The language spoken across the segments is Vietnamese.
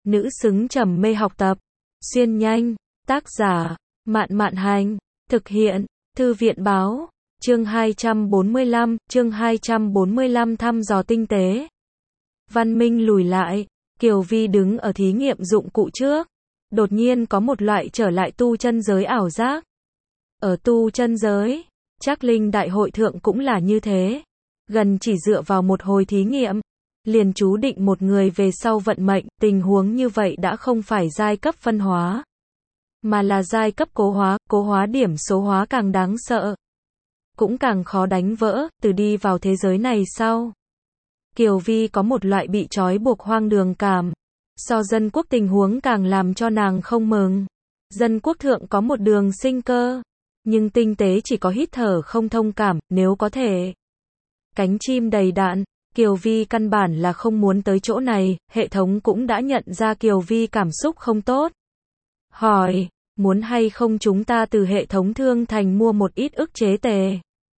nữ xứng trầm mê học tập. Xuyên nhanh, tác giả, Mạn Mạn Hành, thực hiện, Thư viện báo, chương 245 thăm dò tinh tế. Văn minh lùi lại, Kiều Vi đứng ở thí nghiệm dụng cụ trước. Đột nhiên có một loại trở lại tu chân giới ảo giác. Ở tu chân giới, Trác Linh đại hội thượng cũng là như thế. Gần chỉ dựa vào một hồi thí nghiệm, liền chú định một người về sau vận mệnh, tình huống như vậy đã không phải giai cấp phân hóa, mà là giai cấp cố hóa điểm số hóa càng đáng sợ, cũng càng khó đánh vỡ, từ đi vào thế giới này sau. Kiều Vi có một loại bị trói buộc hoang đường cảm, so dân quốc tình huống càng làm cho nàng không mừng. Dân quốc thượng có một đường sinh cơ, nhưng tinh tế chỉ có hít thở không thông cảm, nếu có thể. Cánh chim đầy đạn, Kiều Vi căn bản là không muốn tới chỗ này, hệ thống cũng đã nhận ra Kiều Vi cảm xúc không tốt. Hỏi, muốn hay không chúng ta từ hệ thống thương thành mua một ít ức chế tề?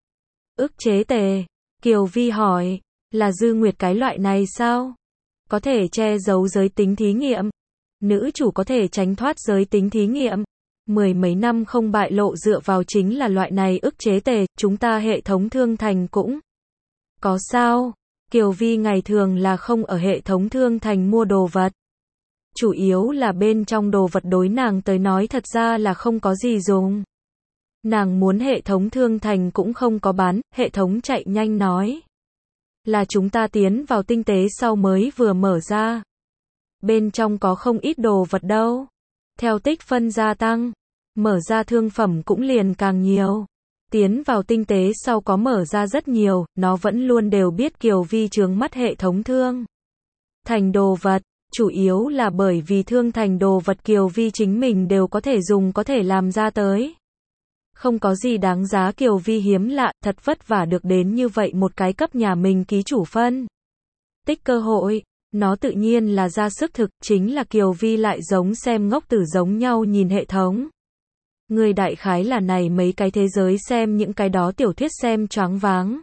Ức chế tề? Kiều Vi hỏi, là dư nguyệt cái loại này sao? Có thể che giấu giới tính thí nghiệm. Nữ chủ có thể tránh thoát giới tính thí nghiệm. Mười mấy năm không bại lộ dựa vào chính là loại này ức chế tề, chúng ta hệ thống thương thành cũng có sao? Kiều Vi ngày thường là không ở hệ thống thương thành mua đồ vật. Chủ yếu là bên trong đồ vật đối nàng tới nói thật ra là không có gì dùng. Nàng muốn hệ thống thương thành cũng không có bán, hệ thống chạy nhanh nói. Là chúng ta tiến vào tinh tế sau mới vừa mở ra. Bên trong có không ít đồ vật đâu. Theo tích phân gia tăng, mở ra thương phẩm cũng liền càng nhiều. Tiến vào tinh tế sau có mở ra rất nhiều, nó vẫn luôn đều biết Kiều Vi chướng mắt hệ thống thương thành đồ vật, chủ yếu là bởi vì thương thành đồ vật Kiều Vi chính mình đều có thể dùng có thể làm ra tới. Không có gì đáng giá Kiều Vi hiếm lạ, thật vất vả được đến như vậy một cái cấp nhà mình ký chủ phân tích cơ hội, nó tự nhiên là ra sức thực, chính là Kiều Vi lại giống xem ngốc tử giống nhau nhìn hệ thống. Người đại khái là này mấy cái thế giới xem những cái đó tiểu thuyết xem choáng váng.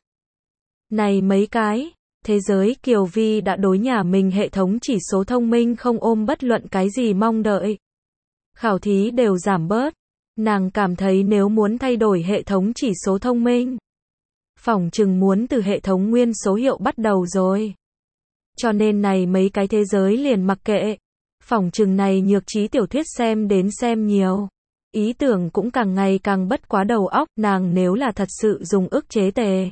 Này mấy cái thế giới Kiều Vi đã đối nhà mình hệ thống chỉ số thông minh không ôm bất luận cái gì mong đợi. Khảo thí đều giảm bớt. Nàng cảm thấy nếu muốn thay đổi hệ thống chỉ số thông minh, phỏng chừng muốn từ hệ thống nguyên số hiệu bắt đầu rồi. Cho nên này mấy cái thế giới liền mặc kệ. Phỏng chừng này nhược trí tiểu thuyết xem đến xem nhiều. Ý tưởng cũng càng ngày càng bất quá đầu óc, nàng nếu là thật sự dùng ức chế tề.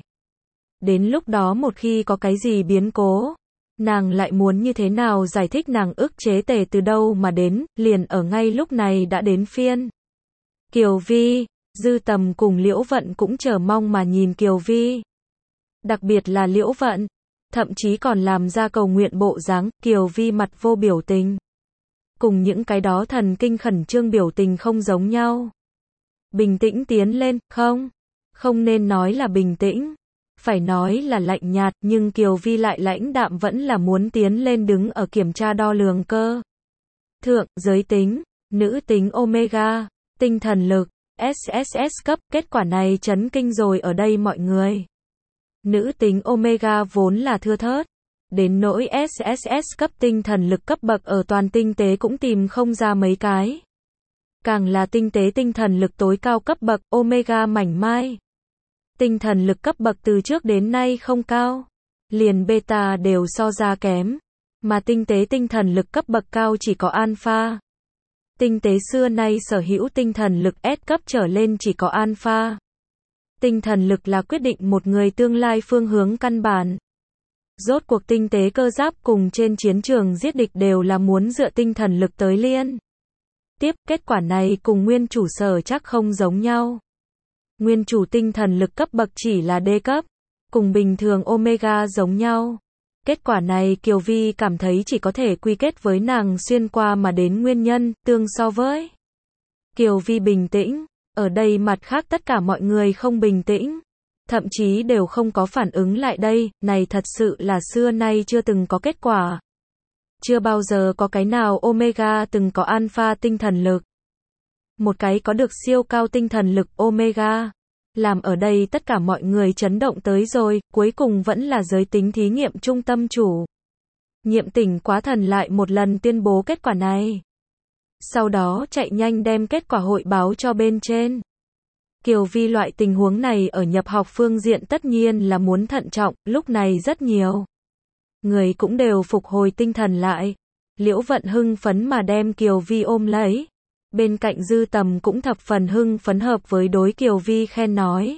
Đến lúc đó một khi có cái gì biến cố, nàng lại muốn như thế nào giải thích nàng ức chế tề từ đâu mà đến, liền ở ngay lúc này đã đến phiên. Kiều Vi, Dư Tầm cùng Liễu Vận cũng chờ mong mà nhìn Kiều Vi. Đặc biệt là Liễu Vận, thậm chí còn làm ra cầu nguyện bộ dáng, Kiều Vi mặt vô biểu tình. Cùng những cái đó thần kinh khẩn trương biểu tình không giống nhau. Bình tĩnh tiến lên, không nên nói là bình tĩnh, phải nói là lạnh nhạt, nhưng Kiều Vi lại lãnh đạm vẫn là muốn tiến lên đứng ở kiểm tra đo lường cơ. Thượng, giới tính, nữ tính Omega, tinh thần lực, SSS cấp, kết quả này chấn kinh rồi ở đây mọi người. Nữ tính Omega vốn là thưa thớt. Đến nỗi SSS cấp tinh thần lực cấp bậc ở toàn tinh tế cũng tìm không ra mấy cái. Càng là tinh tế tinh thần lực tối cao cấp bậc, Omega mảnh mai. Tinh thần lực cấp bậc từ trước đến nay không cao. Liền beta đều so ra kém. Mà tinh tế tinh thần lực cấp bậc cao chỉ có alpha. Tinh tế xưa nay sở hữu tinh thần lực S cấp trở lên chỉ có alpha. Tinh thần lực là quyết định một người tương lai phương hướng căn bản. Rốt cuộc tinh tế cơ giáp cùng trên chiến trường giết địch đều là muốn dựa tinh thần lực tới liên. Tiếp, kết quả này cùng nguyên chủ sở chắc không giống nhau. Nguyên chủ tinh thần lực cấp bậc chỉ là D cấp, cùng bình thường Omega giống nhau. Kết quả này Kiều Vi cảm thấy chỉ có thể quy kết với nàng xuyên qua mà đến nguyên nhân, tương so với. Kiều Vi bình tĩnh, ở đây mặt khác tất cả mọi người không bình tĩnh. Thậm chí đều không có phản ứng lại đây, này thật sự là xưa nay chưa từng có kết quả. Chưa bao giờ có cái nào Omega từng có alpha tinh thần lực. Một cái có được siêu cao tinh thần lực Omega. Làm ở đây tất cả mọi người chấn động tới rồi, cuối cùng vẫn là giới tính thí nghiệm trung tâm chủ. Nhiệm tỉnh quá thần lại một lần tuyên bố kết quả này. Sau đó chạy nhanh đem kết quả hội báo cho bên trên. Kiều Vi loại tình huống này ở nhập học phương diện tất nhiên là muốn thận trọng, lúc này rất nhiều người cũng đều phục hồi tinh thần lại. Liễu Vận hưng phấn mà đem Kiều Vi ôm lấy. Bên cạnh Dư Tầm cũng thập phần hưng phấn hợp với đối Kiều Vi khen nói.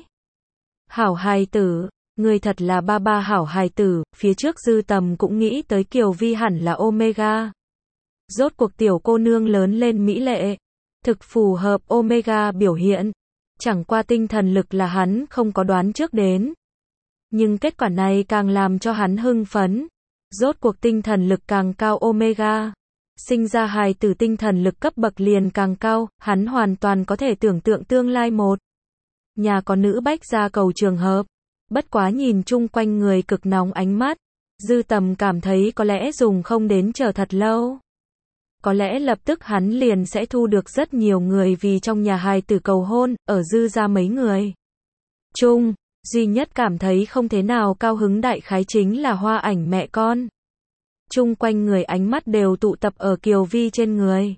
Hảo hài tử, người thật là ba ba hảo hài tử, phía trước Dư Tầm cũng nghĩ tới Kiều Vi hẳn là Omega. Rốt cuộc tiểu cô nương lớn lên mỹ lệ, thực phù hợp Omega biểu hiện. Chẳng qua tinh thần lực là hắn không có đoán trước đến. Nhưng kết quả này càng làm cho hắn hưng phấn. Rốt cuộc tinh thần lực càng cao Omega. Sinh ra hài tử tinh thần lực cấp bậc liền càng cao, hắn hoàn toàn có thể tưởng tượng tương lai một nhà có nữ bách gia cầu trường hợp. Bất quá nhìn chung quanh người cực nóng ánh mắt, Dư Tầm cảm thấy có lẽ dùng không đến chờ thật lâu. Có lẽ lập tức hắn liền sẽ thu được rất nhiều người vì trong nhà hài tử cầu hôn, ở Dư gia mấy người chung, duy nhất cảm thấy không thế nào cao hứng đại khái chính là Hoa Ảnh mẹ con. Chung quanh người ánh mắt đều tụ tập ở Kiều Vi trên người.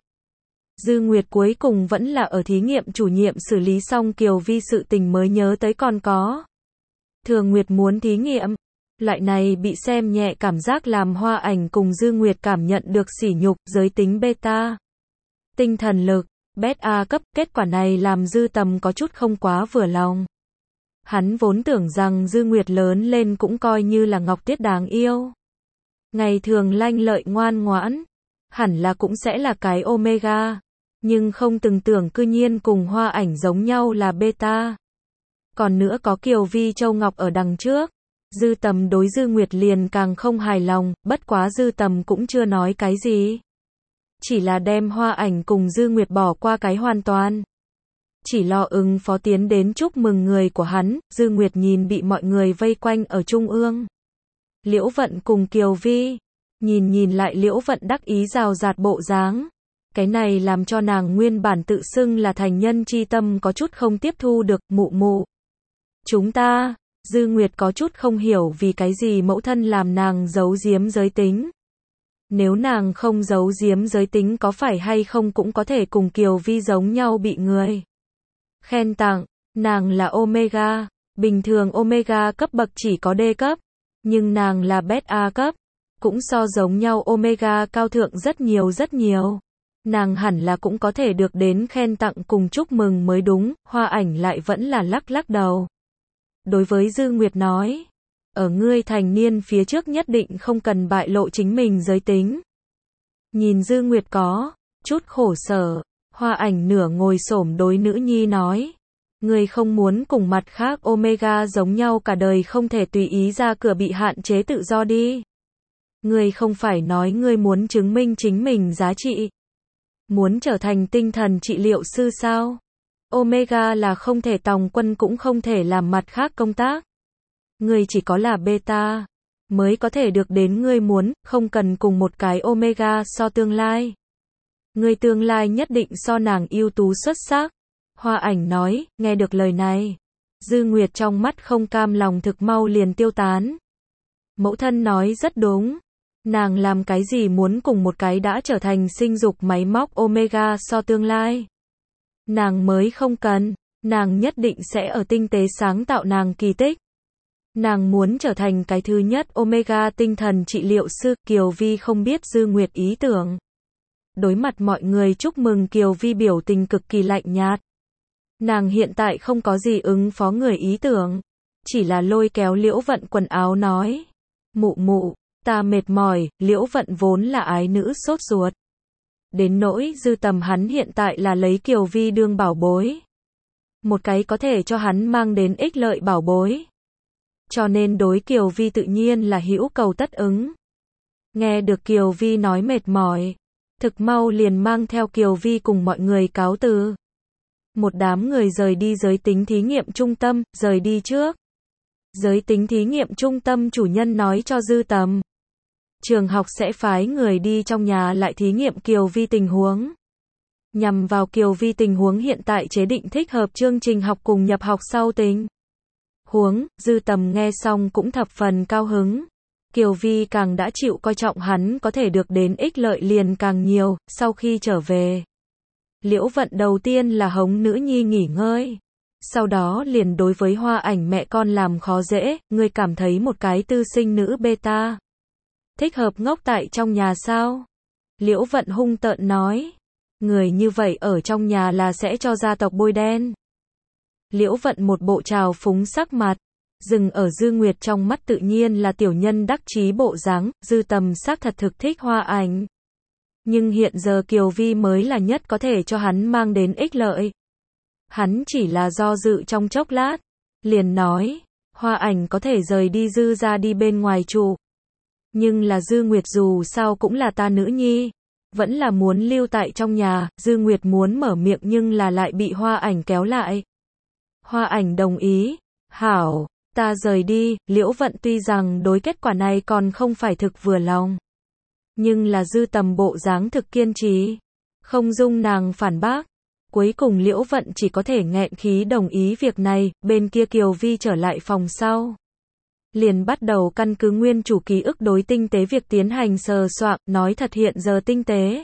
Dư Nguyệt cuối cùng vẫn là ở thí nghiệm chủ nhiệm xử lý xong Kiều Vi sự tình mới nhớ tới còn có. Thường Nguyệt muốn thí nghiệm. Loại này bị xem nhẹ cảm giác làm Hoa Ảnh cùng Dư Nguyệt cảm nhận được sỉ nhục, giới tính beta. Tinh thần lực, beta cấp, kết quả này làm Dư Tầm có chút không quá vừa lòng. Hắn vốn tưởng rằng Dư Nguyệt lớn lên cũng coi như là Ngọc Tiết đáng yêu. Ngày thường lanh lợi ngoan ngoãn, hẳn là cũng sẽ là cái Omega. Nhưng không từng tưởng cư nhiên cùng Hoa Ảnh giống nhau là beta. Còn nữa có Kiều Vi Châu Ngọc ở đằng trước. Dư Tầm đối Dư Nguyệt liền càng không hài lòng, bất quá Dư Tầm cũng chưa nói cái gì. Chỉ là đem Hoa Ảnh cùng Dư Nguyệt bỏ qua cái hoàn toàn. Chỉ lo ứng phó tiến đến chúc mừng người của hắn, Dư Nguyệt nhìn bị mọi người vây quanh ở trung ương. Liễu Vận cùng Kiều Vi, nhìn lại Liễu Vận đắc ý rào rạt bộ dáng. Cái này làm cho nàng nguyên bản tự xưng là thành nhân chi tâm có chút không tiếp thu được, mụ mụ. Chúng ta, Dư Nguyệt có chút không hiểu vì cái gì mẫu thân làm nàng giấu giếm giới tính. Nếu nàng không giấu giếm giới tính có phải hay không cũng có thể cùng Kiều Vi giống nhau bị người khen tặng, nàng là Omega, bình thường Omega cấp bậc chỉ có D cấp, nhưng nàng là Beta cấp, cũng so giống nhau Omega cao thượng rất nhiều. Nàng hẳn là cũng có thể được đến khen tặng cùng chúc mừng mới đúng, Hoa Ảnh lại vẫn là lắc đầu. Đối với Dư Nguyệt nói, ở ngươi thành niên phía trước nhất định không cần bại lộ chính mình giới tính. Nhìn Dư Nguyệt có chút khổ sở, Hoa Ảnh nửa ngồi xổm đối nữ nhi nói, ngươi không muốn cùng mặt khác Omega giống nhau cả đời không thể tùy ý ra cửa bị hạn chế tự do đi. Ngươi không phải nói ngươi muốn chứng minh chính mình giá trị, muốn trở thành tinh thần trị liệu sư sao? Omega là không thể tòng quân cũng không thể làm mặt khác công tác. Ngươi chỉ có là beta mới có thể được đến ngươi muốn, không cần cùng một cái Omega so tương lai. Ngươi tương lai nhất định so nàng ưu tú xuất sắc. Hoa Ảnh nói, nghe được lời này. Dư Nguyệt trong mắt không cam lòng thực mau liền tiêu tán. Mẫu thân nói rất đúng. Nàng làm cái gì muốn cùng một cái đã trở thành sinh dục máy móc Omega so tương lai. Nàng mới không cần, nàng nhất định sẽ ở tinh tế sáng tạo nàng kỳ tích. Nàng muốn trở thành cái thứ nhất Omega tinh thần trị liệu sư. Kiều Vi không biết Dư Nguyệt ý tưởng. Đối mặt mọi người chúc mừng Kiều Vi biểu tình cực kỳ lạnh nhạt. Nàng hiện tại không có gì ứng phó người ý tưởng. Chỉ là lôi kéo Liễu Vận quần áo nói. Mụ, ta mệt mỏi, Liễu Vận vốn là ái nữ sốt ruột. Đến nỗi Dư Tầm hắn hiện tại là lấy Kiều Vi đương bảo bối. Một cái có thể cho hắn mang đến ích lợi bảo bối. Cho nên đối Kiều Vi tự nhiên là hữu cầu tất ứng. Nghe được Kiều Vi nói mệt mỏi, thực mau liền mang theo Kiều Vi cùng mọi người cáo từ. Một đám người rời đi giới tính thí nghiệm trung tâm, rời đi trước. Giới tính thí nghiệm trung tâm chủ nhân nói cho Dư Tầm. Trường học sẽ phái người đi trong nhà lại thí nghiệm Kiều Vi tình huống. Nhằm vào Kiều Vi tình huống hiện tại chế định thích hợp chương trình học cùng nhập học sau tình huống, Dư Tầm nghe xong cũng thập phần cao hứng. Kiều Vi càng đã chịu coi trọng hắn có thể được đến ích lợi liền càng nhiều. Sau khi trở về, Liễu Vận đầu tiên là hống nữ nhi nghỉ ngơi. Sau đó liền đối với Hoa Ảnh mẹ con làm khó dễ, ngươi cảm thấy một cái tư sinh nữ beta thích hợp ngốc tại trong nhà sao? Liễu Vận hung tợn nói, người như vậy ở trong nhà là sẽ cho gia tộc bôi đen. Liễu Vận một bộ trào phúng sắc mặt, dừng ở Dư Nguyệt trong mắt tự nhiên là tiểu nhân đắc chí bộ dáng. Dư Tầm xác thật thực thích Hoa Ảnh. Nhưng hiện giờ Kiều Vi mới là nhất có thể cho hắn mang đến ích lợi. Hắn chỉ là do dự trong chốc lát, liền nói, Hoa Ảnh có thể rời đi Dư ra đi bên ngoài trụ. Nhưng là Dư Nguyệt dù sao cũng là ta nữ nhi, vẫn là muốn lưu tại trong nhà. Dư Nguyệt muốn mở miệng nhưng là lại bị Hoa Ảnh kéo lại. Hoa Ảnh đồng ý, hảo, ta rời đi. Liễu Vận tuy rằng đối kết quả này còn không phải thực vừa lòng, nhưng là Dư Tầm bộ dáng thực kiên trì, không dung nàng phản bác. Cuối cùng Liễu Vận chỉ có thể nghẹn khí đồng ý việc này. Bên kia Kiều Vi trở lại phòng sau, liền bắt đầu căn cứ nguyên chủ ký ức đối tinh tế việc tiến hành sờ soạn. Nói thật hiện giờ tinh tế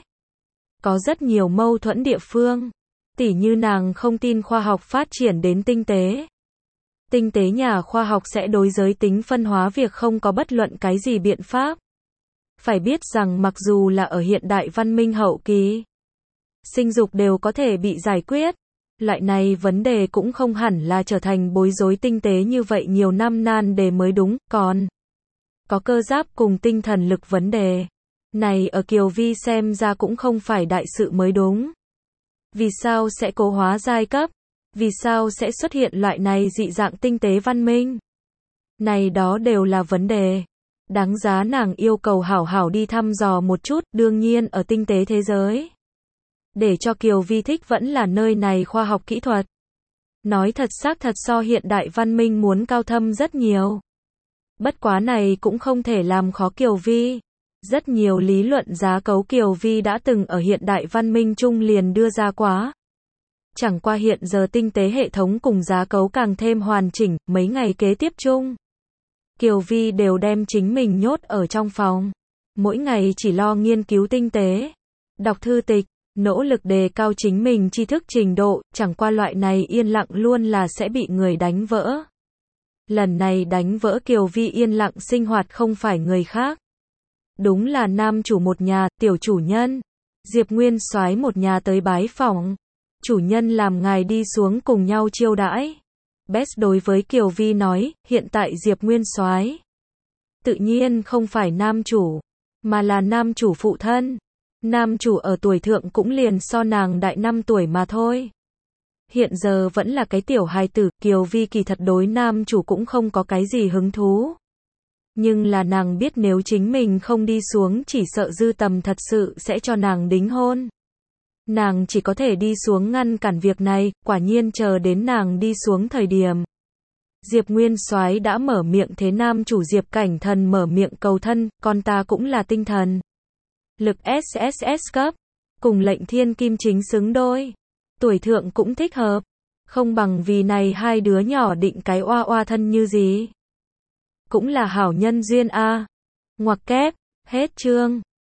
có rất nhiều mâu thuẫn địa phương, tỉ như nàng không tin khoa học phát triển đến tinh tế. Tinh tế nhà khoa học sẽ đối giới tính phân hóa việc không có bất luận cái gì biện pháp. Phải biết rằng mặc dù là ở hiện đại văn minh hậu kỳ, sinh dục đều có thể bị giải quyết. Loại này vấn đề cũng không hẳn là trở thành bối rối tinh tế như vậy nhiều năm nan đề mới đúng. Còn có cơ giáp cùng tinh thần lực vấn đề này ở Kiều Vi xem ra cũng không phải đại sự mới đúng. Vì sao sẽ cố hóa giai cấp? Vì sao sẽ xuất hiện loại này dị dạng tinh tế văn minh? Này đó đều là vấn đề đáng giá nàng yêu cầu hảo hảo đi thăm dò một chút. Đương nhiên ở tinh tế thế giới, để cho Kiều Vi thích vẫn là nơi này khoa học kỹ thuật. Nói thật xác thật so hiện đại văn minh muốn cao thâm rất nhiều. Bất quá này cũng không thể làm khó Kiều Vi. Rất nhiều lý luận giá cấu Kiều Vi đã từng ở hiện đại văn minh chung liền đưa ra quá. Chẳng qua hiện giờ tinh tế hệ thống cùng giá cấu càng thêm hoàn chỉnh. Mấy ngày kế tiếp chung, Kiều Vi đều đem chính mình nhốt ở trong phòng. Mỗi ngày chỉ lo nghiên cứu tinh tế, đọc thư tịch, nỗ lực đề cao chính mình tri thức trình độ. Chẳng qua loại này yên lặng luôn là sẽ bị người đánh vỡ. Lần này đánh vỡ Kiều Vi yên lặng sinh hoạt không phải người khác, đúng là nam chủ một nhà, tiểu chủ nhân Diệp Nguyên Soái một nhà tới bái phỏng. Chủ nhân làm ngài đi xuống cùng nhau chiêu đãi. Bess đối với Kiều Vi nói, hiện tại Diệp Nguyên Soái tự nhiên không phải nam chủ, mà là nam chủ phụ thân. Nam chủ ở tuổi thượng cũng liền so nàng đại 5 tuổi mà thôi. Hiện giờ vẫn là cái tiểu hài tử. Kiều Vi kỳ thật đối nam chủ cũng không có cái gì hứng thú. Nhưng là nàng biết nếu chính mình không đi xuống chỉ sợ Dư Tầm thật sự sẽ cho nàng đính hôn. Nàng chỉ có thể đi xuống ngăn cản việc này. Quả nhiên chờ đến nàng đi xuống thời điểm, Diệp Nguyên Soái đã mở miệng. Thế nam chủ Diệp Cảnh Thần mở miệng cầu thân, con ta cũng là tinh thần lực SSS cấp, cùng Lệnh Thiên Kim chính xứng đôi. Tuổi thượng cũng thích hợp, không bằng vì này hai đứa nhỏ định cái oa oa thân như gì. Cũng là hảo nhân duyên a. Ngoặc kép, hết chương.